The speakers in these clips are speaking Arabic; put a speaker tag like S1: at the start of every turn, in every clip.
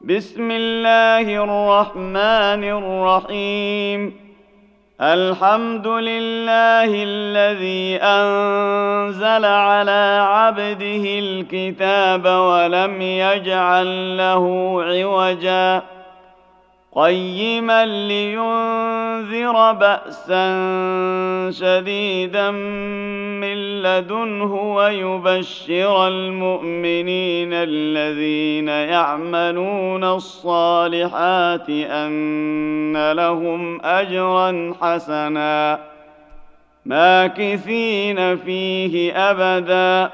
S1: بسم الله الرحمن الرحيم. الحمد لله الذي أنزل على عبده الكتاب ولم يجعل له عوجا قيما لينذر بأسا شديدا من لدنه ويبشر المؤمنين الذين يعملون الصالحات أن لهم أجرا حسنا ماكثين فيه أبدا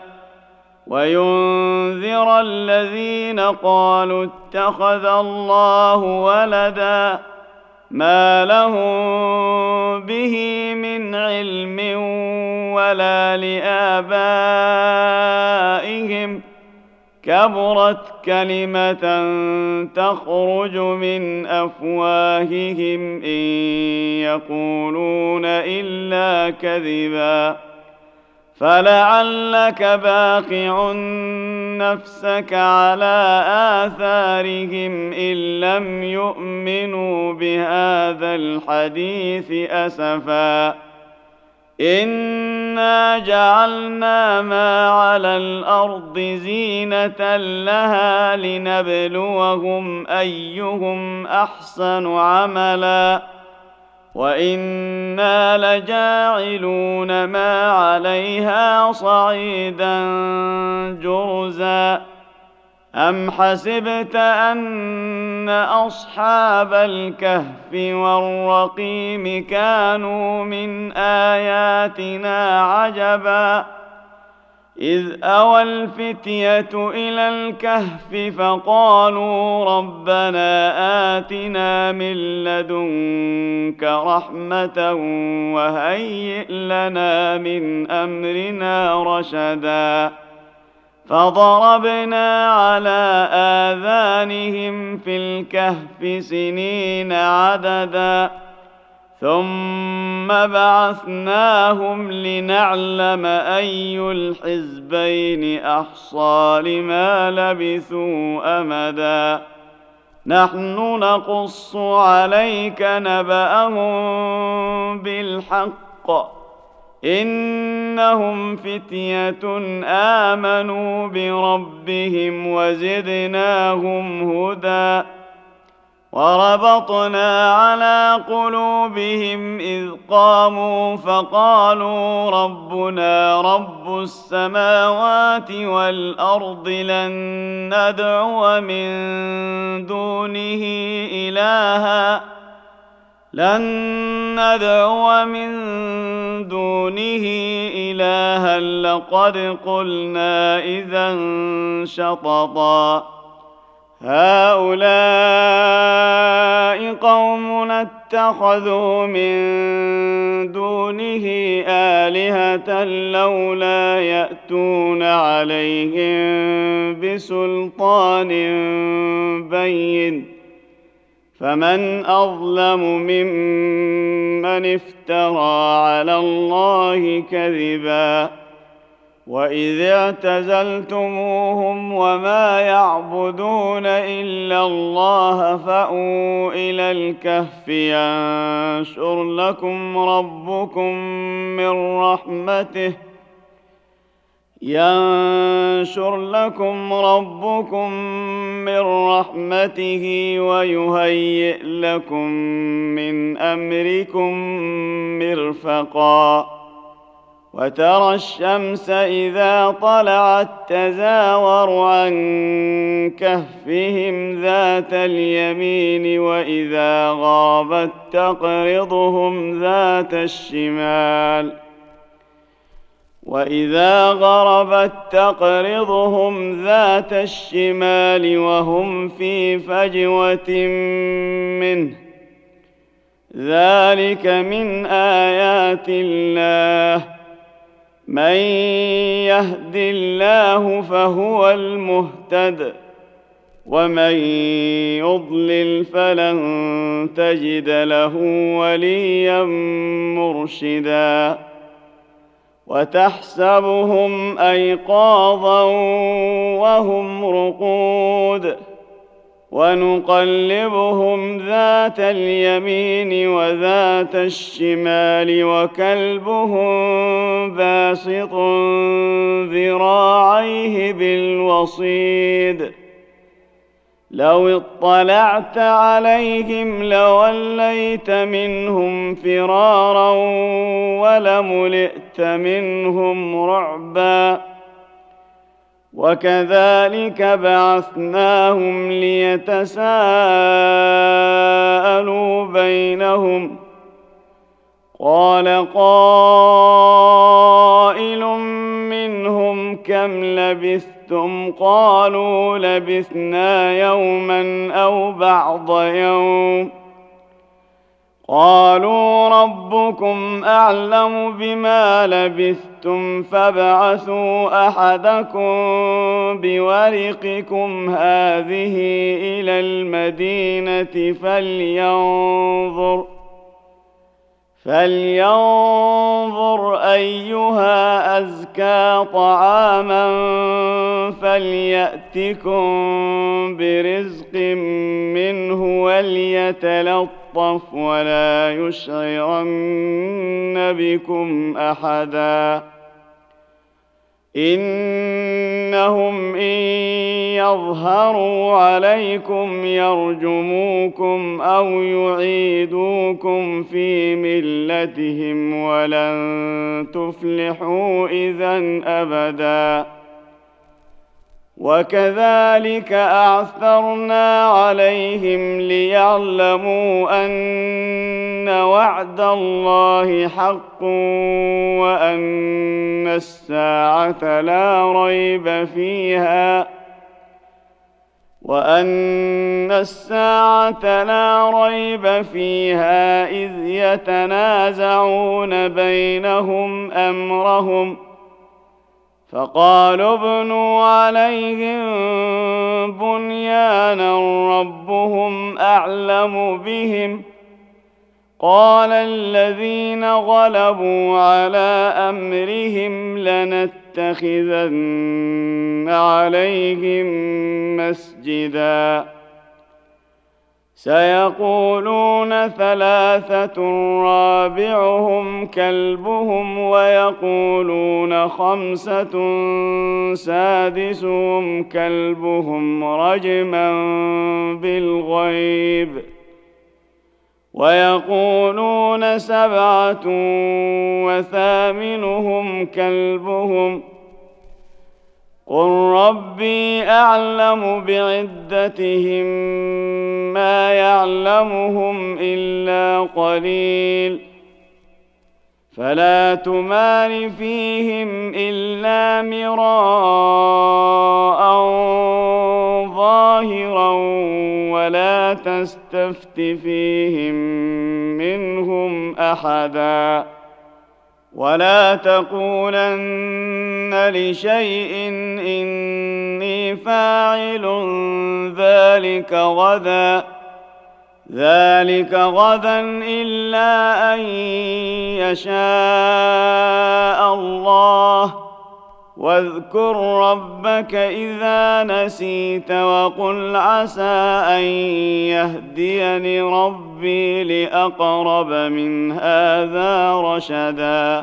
S1: وينذر الذين قالوا اتخذ الله ولدا ما لهم به من علم ولا لآبائهم كبرت كلمة تخرج من أفواههم إن يقولون إلا كذبا فلعلك باخع نفسك على آثارهم إن لم يؤمنوا بهذا الحديث أسفا إنا جعلنا ما على الأرض زينة لها لنبلوهم أيهم أحسن عملا وإنا لجاعلون ما عليها صعيدا جرزا أم حسبت أن أصحاب الكهف والرقيم كانوا من آياتنا عجبا إذ أوى الفتية إلى الكهف فقالوا ربنا آتنا من لدنك رحمة وهيئ لنا من أمرنا رشدا فضربنا على آذانهم في الكهف سنين عددا ثم بعثناهم لنعلم أي الحزبين أحصى لما لبثوا أمدا نحن نقص عليك نبأهم بالحق إنهم فتية آمنوا بربهم وزدناهم هدى وربطنا على قلوبهم إذ قاموا فقالوا ربنا رب السماوات والأرض لن ندعو من دونه إلها لقد قلنا إذا شططا هؤلاء قوم اتخذوا من دونه آلهة لولا يأتون عليهم بسلطان بين فمن أظلم ممن افترى على الله كذبا وإذ اعتزلتموهم وما يعبدون إلا الله فأووا إلى الكهف ينشر لكم ربكم من رحمته ويهيئ لكم من أمركم مرفقا وترى الشمس إذا طلعت تزاور عن كهفهم ذات اليمين وإذا غابت تقرضهم ذات الشمال وهم في فجوة منه ذلك من آيات الله من يهد الله فهو المهتد ومن يضلل فلن تجد له وليا مرشدا وتحسبهم أيقاظا وهم رقود ونقلبهم ذات اليمين وذات الشمال وكلبهم باسط ذراعيه بالوصيد لو اطلعت عليهم لوليت منهم فرارا ولملئت منهم رعبا وكذلك بعثناهم ليتساءلوا بينهم قال قائل منهم كم لبثتم قالوا لبثنا يوما أو بعض يوم قالوا ربكم أعلم بما لبثتم فابعثوا أحدكم بورقكم هذه إلى المدينة فلينظر أيها أزكى طعاما فليأتكم برزق منه وليتلطف ولا يشعرن بكم أحدا إنهم إن يظهروا عليكم يرجموكم أو يعيدوكم في ملتهم ولن تفلحوا إذن أبدا وكذلك أعثرنا عليهم ليعلموا أن وعد الله حق وأن الساعة لا ريب فيها إذ يتنازعون بينهم أمرهم فقالوا ابنوا عليهم بنيانا ربهم أعلم بهم قال الذين غلبوا على أمرهم لنتخذن عليهم مسجدا سيقولون ثلاثة رابعهم كلبهم ويقولون خمسة سادسهم كلبهم رجما بالغيب ويقولون سبعة وثامنهم كلبهم قل ربي أعلم بعدتهم ما يعلمهم إلا قليل فلا تمار فيهم إلا مراء ظاهرا ولا تستفت فيهم منهم أحدا ولا تقولن لشيء إني فاعل ذلك غدا إلا أن يشاء الله واذكر ربك إذا نسيت وقل عسى أن يهديني ربي لأقرب من هذا رشدا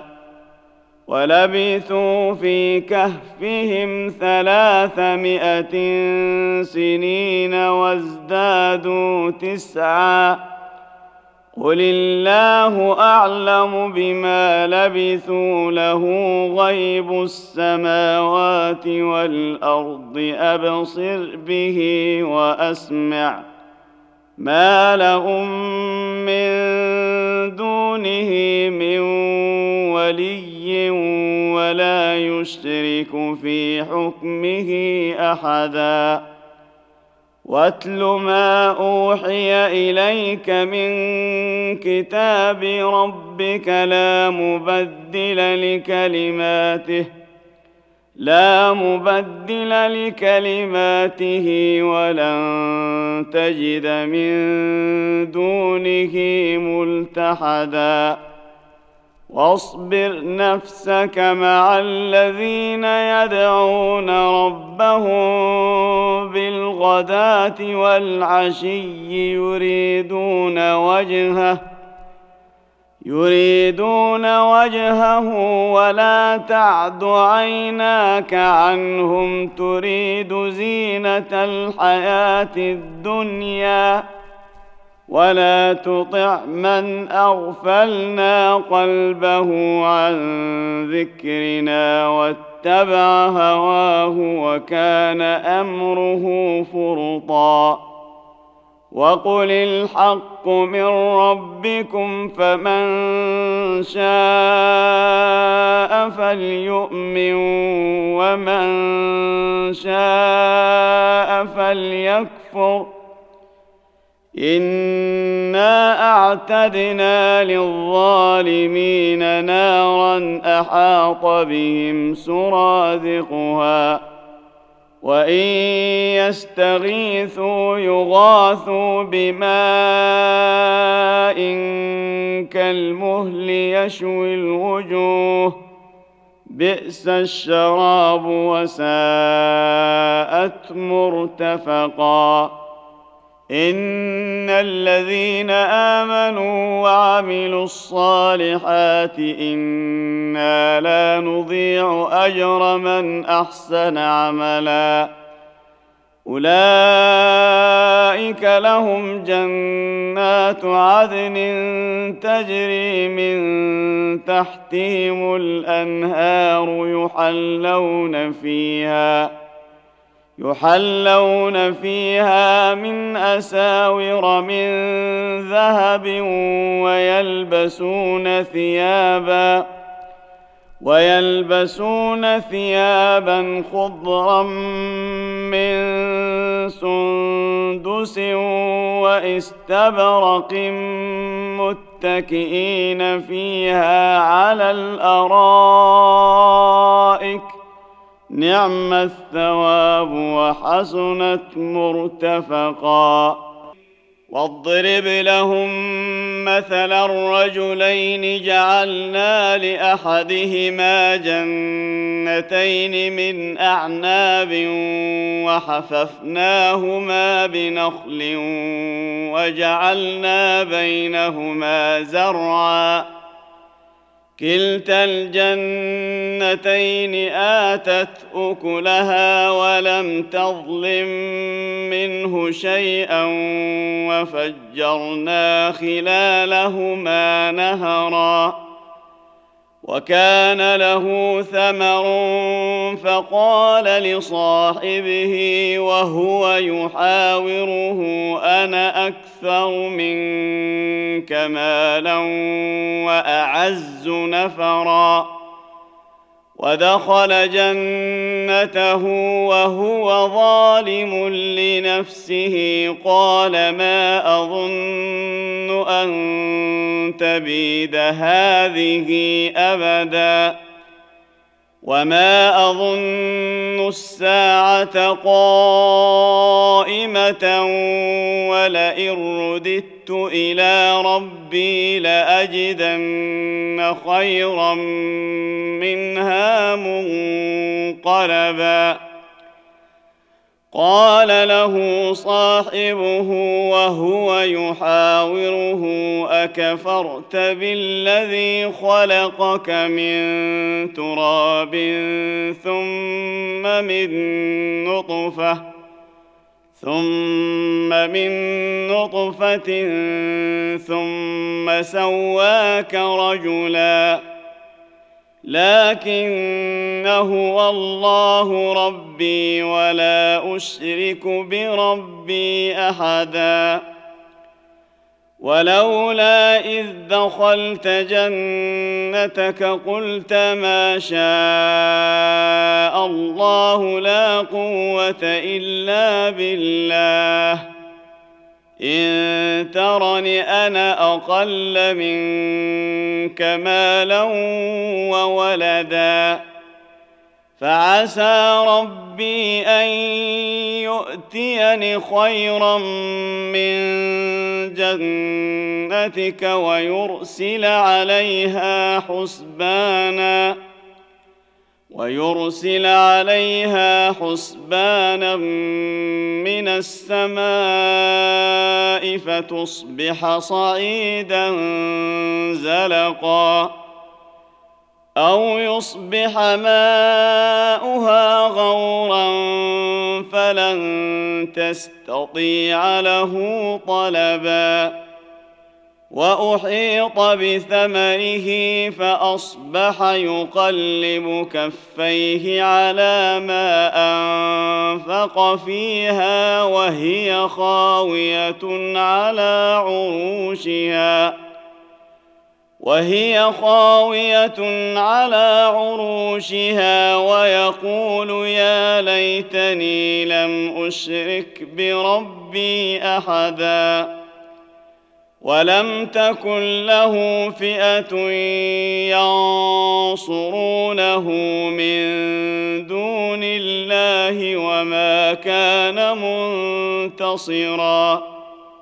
S1: ولبثوا في كهفهم 300 سنين وازدادوا 9 قل الله أعلم بما لبثوا له غيب السماوات والأرض أبصر به وأسمع ما لهم من دونه من ولي ولا يشرك في حكمه أحدا واتل ما أوحي إليك من كتاب ربك لا مبدل لكلماته ولن تجد من دونه ملتحدا واصبر نفسك مع الذين يدعون ربهم بالغداة والعشي يريدون وجهه ولا تعد عيناك عنهم تريد زينة الحياة الدنيا ولا تطع من أغفلنا قلبه عن ذكرنا واتبع هواه وكان أمره فرطا وقل الحق من ربكم فمن شاء فليؤمن ومن شاء فليكفر إنا أعتدنا للظالمين نارا أحاط بهم سرادقها وإن يستغيثوا يغاثوا بماء كالمهل يشوي الوجوه بئس الشراب وساءت مرتفقا إن الذين آمنوا وعملوا الصالحات إنا لا نضيع أجر من أحسن عملا أولئك لهم جنات عدن تجري من تحتهم الأنهار يحلون فيها من أساور من ذهب ويلبسون ثيابا خضرا من سندس واستبرق متكئين فيها على الأرائك نعم الثواب وحسنت مرتفقا واضرب لهم مثلا الرجلين جعلنا لأحدهما جنتين من أعناب وحففناهما بنخل وجعلنا بينهما زرعا كلتا الجنتين آتت أكلها ولم تظلم منه شيئا وفجرنا خلالهما نهرا وكان له ثمر فقال لصاحبه وهو يحاوره أنا أكثر منك مالا وأعز نفرا ودخل جنته وهو ظالم لنفسه قال ما أظن أن تبيد هذه أبدا وما أظن الساعة قائمة ولئن رددت إلى ربي لأجدن خيرا منها منقلبا قال له صاحبه وهو يحاوره أكفرت بالذي خلقك من تراب ثم من نطفة ثم سواك رجلا لكن هو الله ربي ولا أشرك بربي أحدا ولولا إذ دخلت جنتك قلت ما شاء الله لا قوة إلا بالله إن ترني أنا أقل منك مالا وولدا فعسى ربي أن يؤتيني خيرا من جنتك برحمتك ويرسل عليها حسبانا من السماء فتصبح صعيدا زلقا أو يصبح ماؤها غورا فلن تستطيع له طلبا وأحيط بثمره فأصبح يقلب كفيه على ما أنفق فيها وهي خاوية على عروشها ويقول يا ليتني لم أشرك بربي أحدا ولم تكن له فئة ينصرونه من دون الله وما كان منتصرا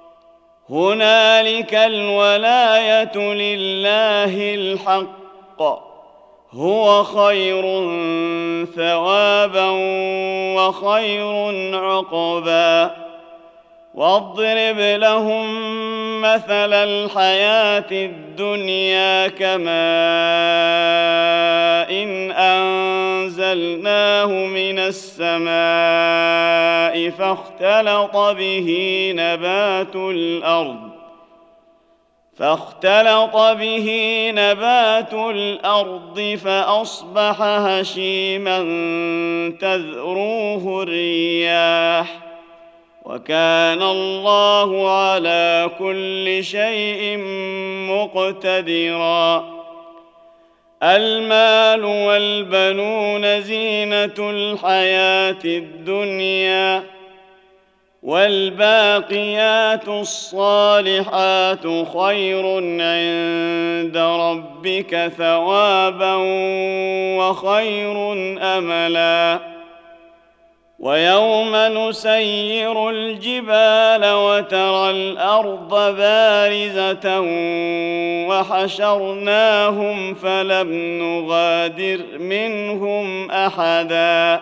S1: هنالك الولاية لله الحق هو خير ثوابا وخير عقبا واضرب لهم مثل الحياة الدنيا كماء إن أنزلناه من السماء فاختلط به نبات الأرض فأصبح هشيما تذروه الرياح وكان الله على كل شيء مقتدرا المال والبنون زينة الحياة الدنيا والباقيات الصالحات خير عند ربك ثوابا وخير أملا ويوم نسير الجبال وترى الأرض بارزة وحشرناهم فلم نغادر منهم أحدا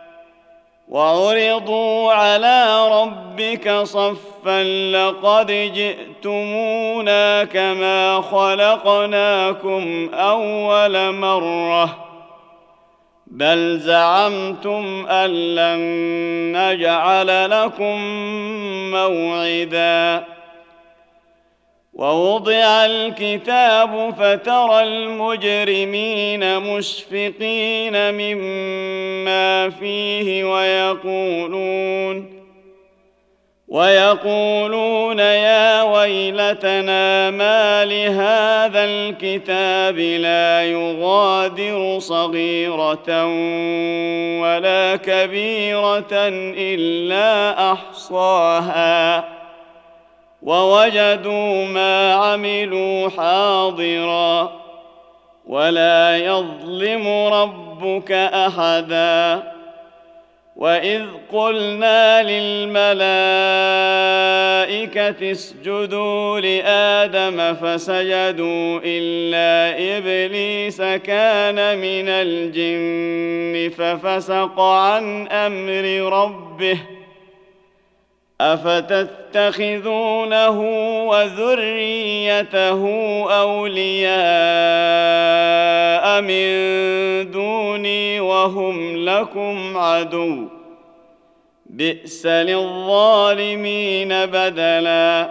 S1: وعرضوا على ربك صفا لقد جئتمونا كما خلقناكم أول مرة بل زعمتم أن لن نجعل لكم موعدا ووضع الكتاب فترى المجرمين مشفقين مما فيه ويقولون يا ويلتنا ما لهذا الكتاب لا يغادر صغيرة ولا كبيرة إلا أحصاها ووجدوا ما عملوا حاضرا ولا يظلم ربك أحدا وإذ قلنا للملائكة اسجدوا لآدم فسجدوا إلا إبليس كان من الجن ففسق عن أمر ربه أفتتخذونه وذريته أولياء من دوني وهم لكم عدو بئس للظالمين بدلا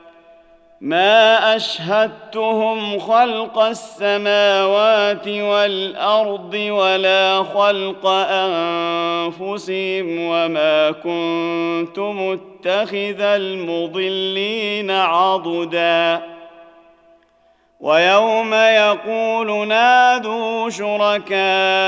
S1: ما أشهدتهم خلق السماوات والأرض ولا خلق أنفسهم وما كنت متخذ المضلين عضدا ويوم يقول نادوا شركائي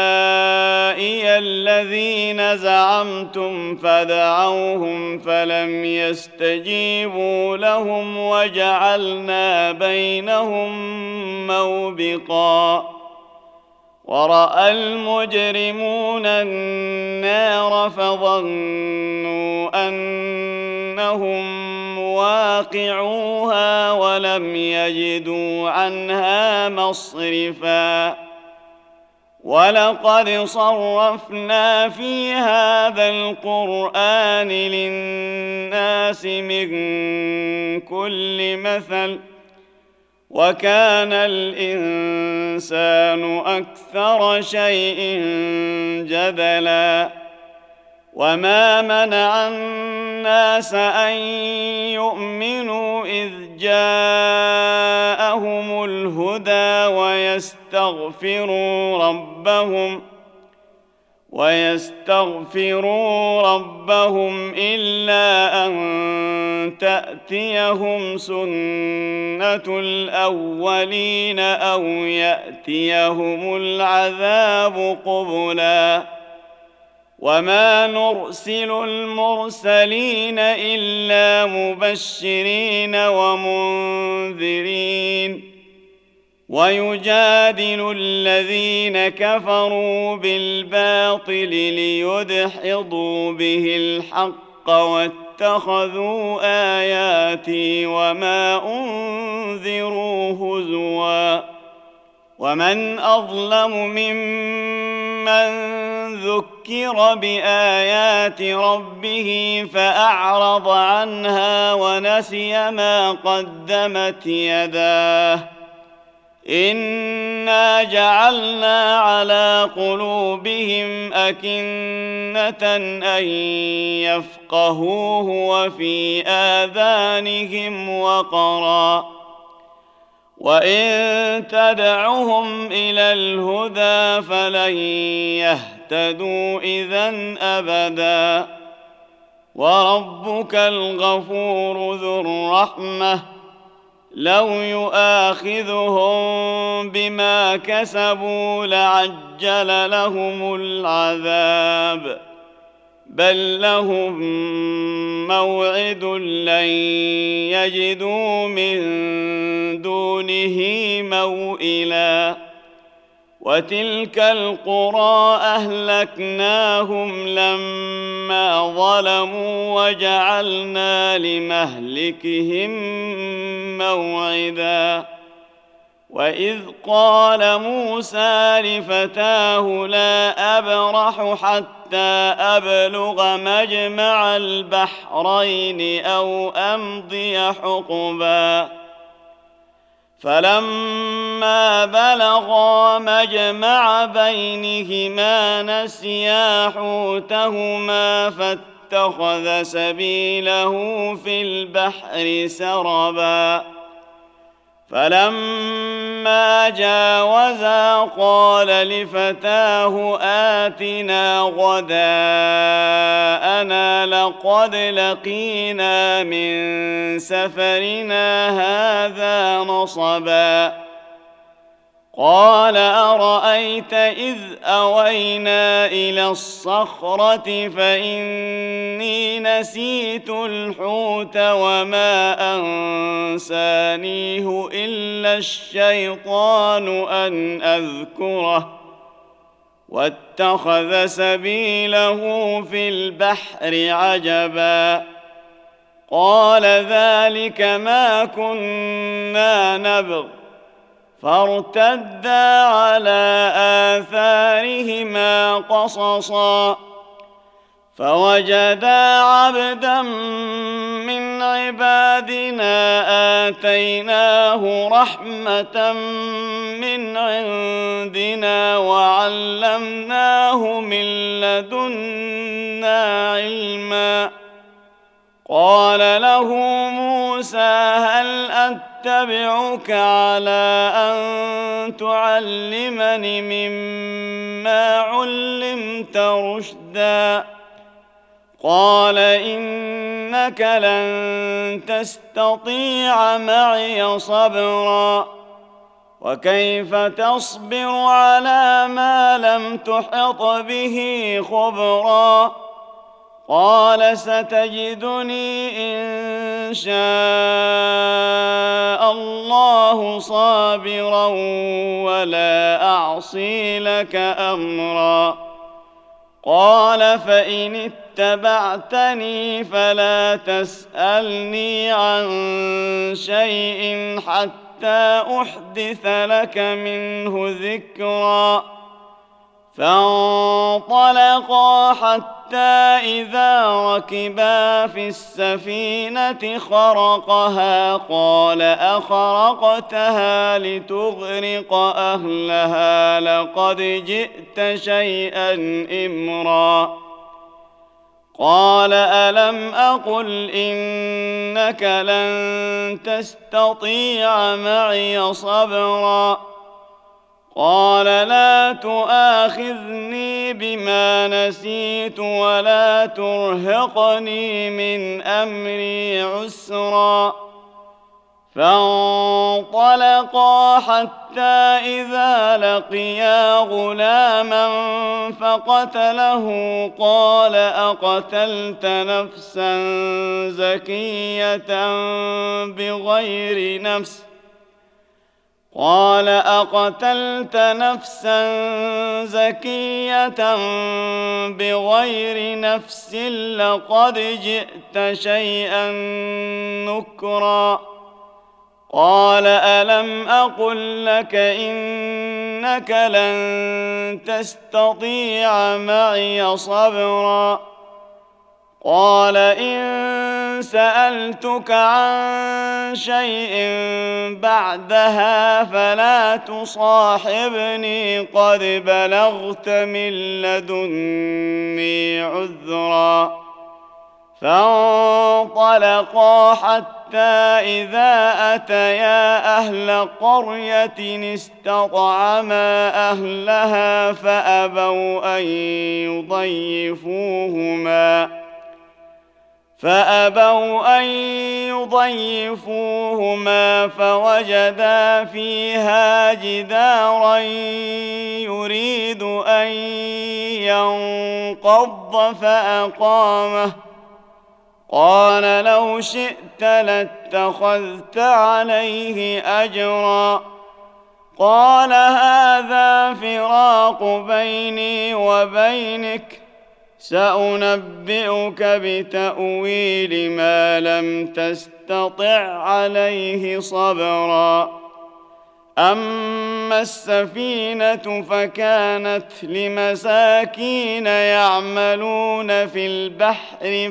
S1: الذين زعمتم فدعوهم فلم يستجيبوا لهم وجعلنا بينهم موبقا ورأى المجرمون النار فظنوا أنهم واقعوها ولم يجدوا عنها مصرفا ولقد صرفنا في هذا القرآن للناس من كل مثل وكان الإنسان أكثر شيء جدلا وما منع الناس أن يؤمنوا إذ جاءهم الهدى ويستغفروا ربهم إلا أن تأتيهم سنة الأولين أو يأتيهم العذاب قبلا وما نرسل المرسلين إلا مبشرين ومنذرين ويجادل الذين كفروا بالباطل ليدحضوا به الحق واتخذوا آياتي وما أنذروا هزوا ومن أظلم ممن ذكر بآيات ربه فأعرض عنها ونسي ما قدمت يداه إنا جعلنا على قلوبهم أكنة أن يفقهوه وفي آذانهم وقرا وإن تدعهم إلى الهدى فلن يهتدوا إذن أبدا وربك الغفور ذو الرحمة لو يؤاخذهم بما كسبوا لعجل لهم العذاب بل لهم موعد لن يجدوا من دونه موئلا وتلك القرى أهلكناهم لما ظلموا وجعلنا لمهلكهم موعدا وإذ قال موسى لفتاه لا أبرح حتى أبلغ مجمع البحرين أو أمضي حقبا فلما بلغا مجمع بينهما نسيا حوتهما فاتخذ سبيله في البحر سربا فلما جاوزا قال لفتاه آتنا غداءنا لقد لقينا من سفرنا هذا نصبا قال أرأيت إذ أوينا إلى الصخرة فإني نسيت الحوت وما أنسانيه إلا الشيطان أن أذكره واتخذ سبيله في البحر عجبا قال ذلك ما كنا نبغ فارتدا على آثارهما قصصا فوجدا عبدا من عبادنا آتيناه رحمة من عندنا وعلمناه من لدنا علما قال له موسى هل أتبعك على أن تعلمني مما علمت رشدا قال إنك لن تستطيع معي صبرا وكيف تصبر على ما لم تحط به خبرا قال ستجدني إن شاء الله صابرا ولا أعصي لك أمرا قال فإن اتبعتني فلا تسألني عن شيء حتى أحدث لك منه ذكرا. فانطلقا حتى إذا ركبا في السفينة خرقها قال أخرقتها لتغرق أهلها لقد جئت شيئا إمرا. قال ألم أقل إنك لن تستطيع معي صبرا. قال لا تؤاخذني بما نسيت ولا ترهقني من أمري عسرا. فانطلقا حتى إذا لقيا غلاما فقتله قال أقتلت نفسا زكية بغير نفس لقد جئت شيئا نكرا. قال ألم أقل لك إنك لن تستطيع معي صبرا. قال إن سألتك عن شيء بعدها فلا تصاحبني قد بلغت من لدني عذرا. فانطلقا حتى إذا أتيا أهل قرية استطعما أهلها فأبوا أن يضيفوهما فوجدا فيها جدارا يريد أن ينقض فأقامه. قال لو شئت لاتخذت عليه أجرا. قال هذا فراق بيني وبينك سأنبئك بتأويل ما لم تستطع عليه صبرا. أما السفينة فكانت لمساكين يعملون في البحر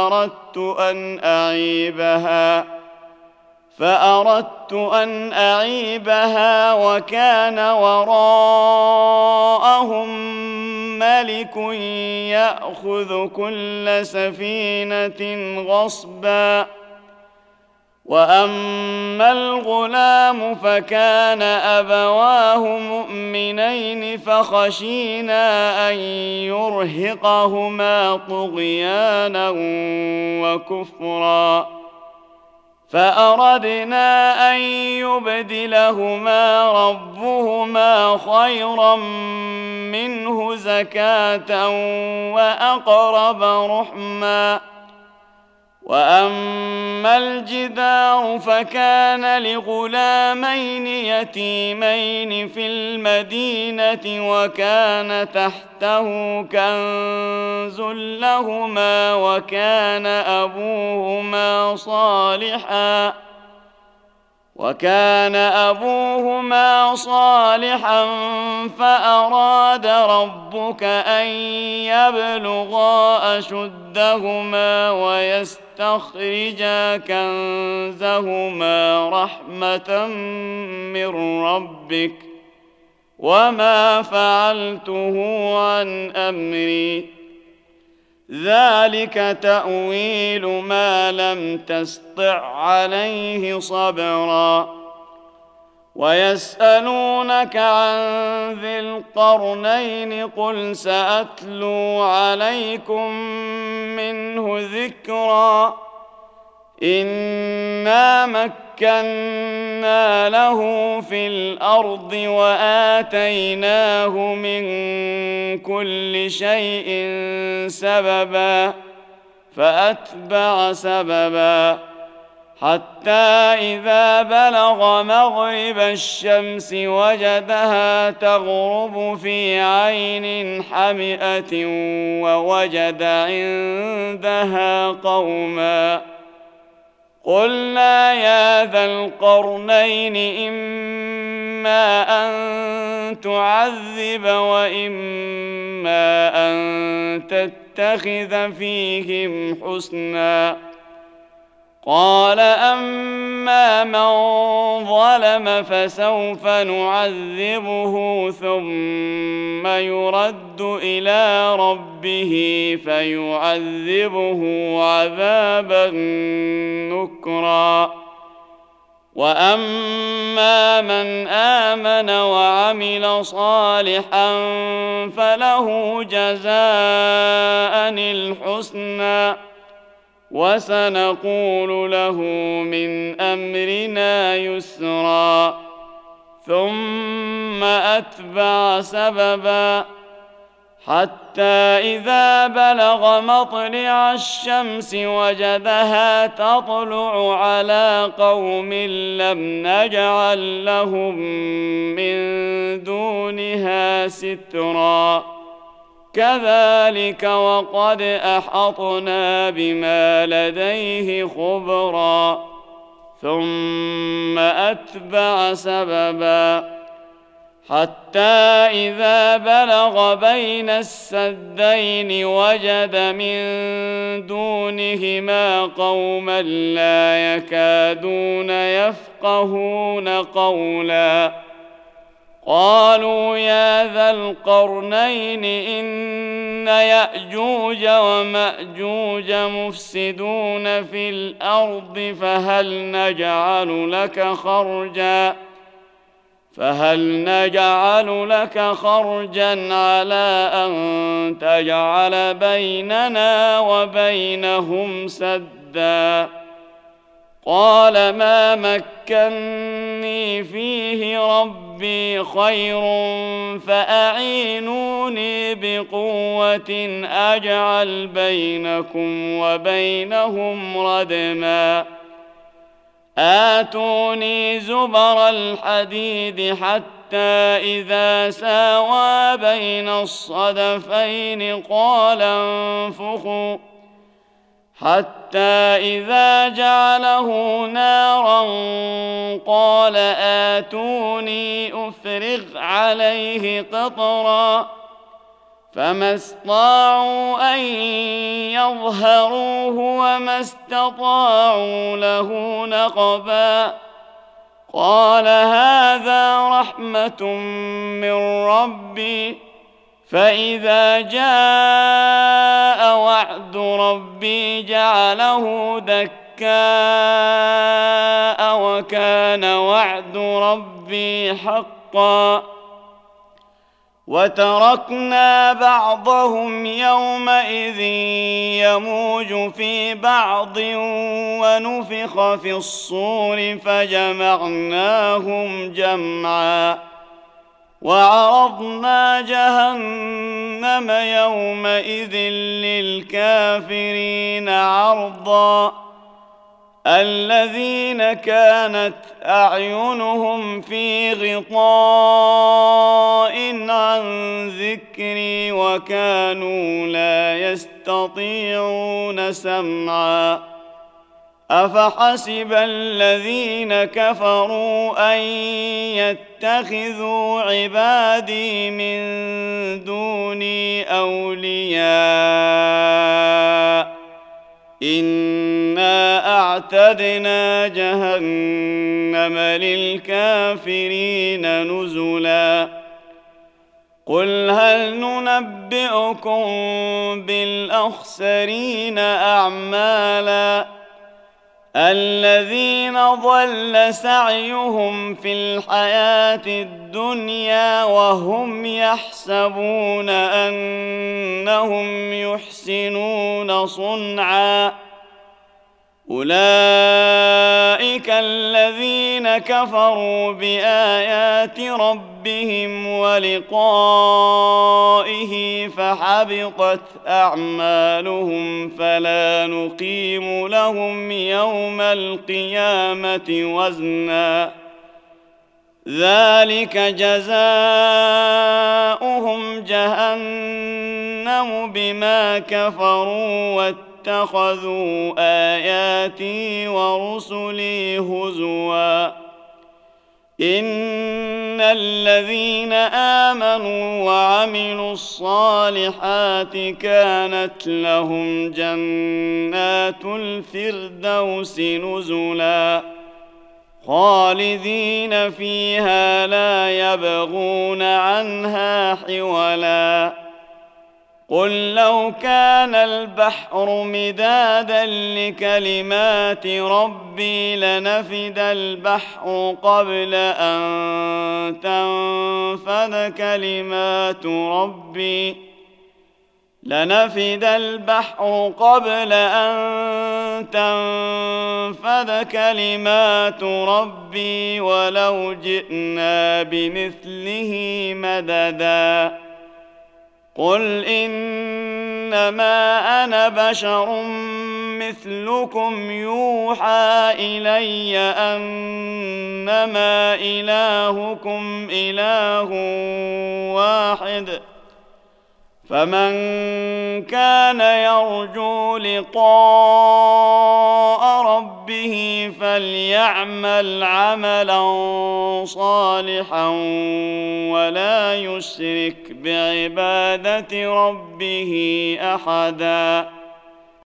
S1: فأردت أن أعيبها وكان وراءهم ملك يأخذ كل سفينة غصبا. وأما الغلام فكان أبواه مؤمنين فخشينا أن يرهقهما طغيانا وكفرا. فأردنا أن يبدلهما ربهما خيرا منه زكاة وأقرب رحما. وأما الجدار فكان لغلامين يتيمين في المدينة وكان تحته كنز لهما وكان أبوهما صالحا فأراد ربك أن يبلغا أشدهما ويستخرجا كنزهما رحمة من ربك وما فعلته عن أمري ذلك تأويل ما لم تسطع عليه صبرا. ويسألونك عن ذي القرنين قل سأتلو عليكم منه ذكرا. إنا مكنا له في الأرض وآتيناه من كل شيء سببا فأتبع سببا حتى إذا بلغ مغرب الشمس وجدها تغرب في عين حمئة ووجد عندها قوما. قلنا يا ذا القرنين إما أن تعذب وإما أن تتخذ فيهم حسنا. قال أما من ظلم فسوف نعذبه ثم يرد إلى ربه فيعذبه عذابا نكرا. وأما من آمن وعمل صالحا فله جزاء الحسنى وسنقول له من أمرنا يسرا. ثم أتبع سببا حتى إذا بلغ مطلع الشمس وجدها تطلع على قوم لم نجعل لهم من دونها سترا. كذلك وقد أحطنا بما لديه خبرا. ثم أتبع سببا حتى إذا بلغ بين السدين وجد من دونهما قوما لا يكادون يفقهون قولا. قالوا يا ذا القرنين إن يأجوج ومأجوج مفسدون في الأرض فهل نجعل لك خرجا على أن تجعل بيننا وبينهم سدا. قال ما مكني فيه ربي خير فأعينوني بقوة أجعل بينكم وبينهم ردما. آتوني زبر الحديد حتى إذا ساوى بين الصدفين قال انفخوا حتى إذا جعله نارا قال آتوني أفرغ عليه قطرا. فما استطاعوا أن يظهروه وما استطاعوا له نقبا. قال هذا رحمة من ربي فإذا جاء وعد ربي جعله دكاء وكان وعد ربي حقا. وتركنا بعضهم يومئذ يموج في بعض ونفخ في الصور فجمعناهم جمعا. وعرضنا جهنم يومئذ للكافرين عرضا. الذين كانت أعينهم في غطاء عن ذكري وكانوا لا يستطيعون سمعا. أفحسب الذين كفروا أن يتخذوا عبادي من دوني أولياء إنا أعتدنا جهنم للكافرين نزلا. قل هل ننبئكم بالأخسرين أعمالا الذين ضل سعيهم في الحياة الدنيا وهم يحسبون أنهم يحسنون صنعا. أولئك الذين كفروا بآيات ربهم ولقائه فحبطت أعمالهم فلا نقيم لهم يوم القيامة وزنا ذلك جزاؤهم جهنم بما كفروا واتخذوا آياتي ورسلي هزوا إن الذين آمنوا وعملوا الصالحات كانت لهم جنات الفردوس نزلا خالدين فيها لا يبغون عنها حولا قل لو كان البحر مدادا لكلمات ربي لنفد البحر قبل أن تنفد كلمات ربي ولو جئنا بمثله مددا قل إنما أنا بشر مثلكم يوحى إلي أنما إلهكم إله واحد فمن كان يرجو لقاء ربه فليعمل عملا صالحا ولا يشرك بعبادة ربه أحدا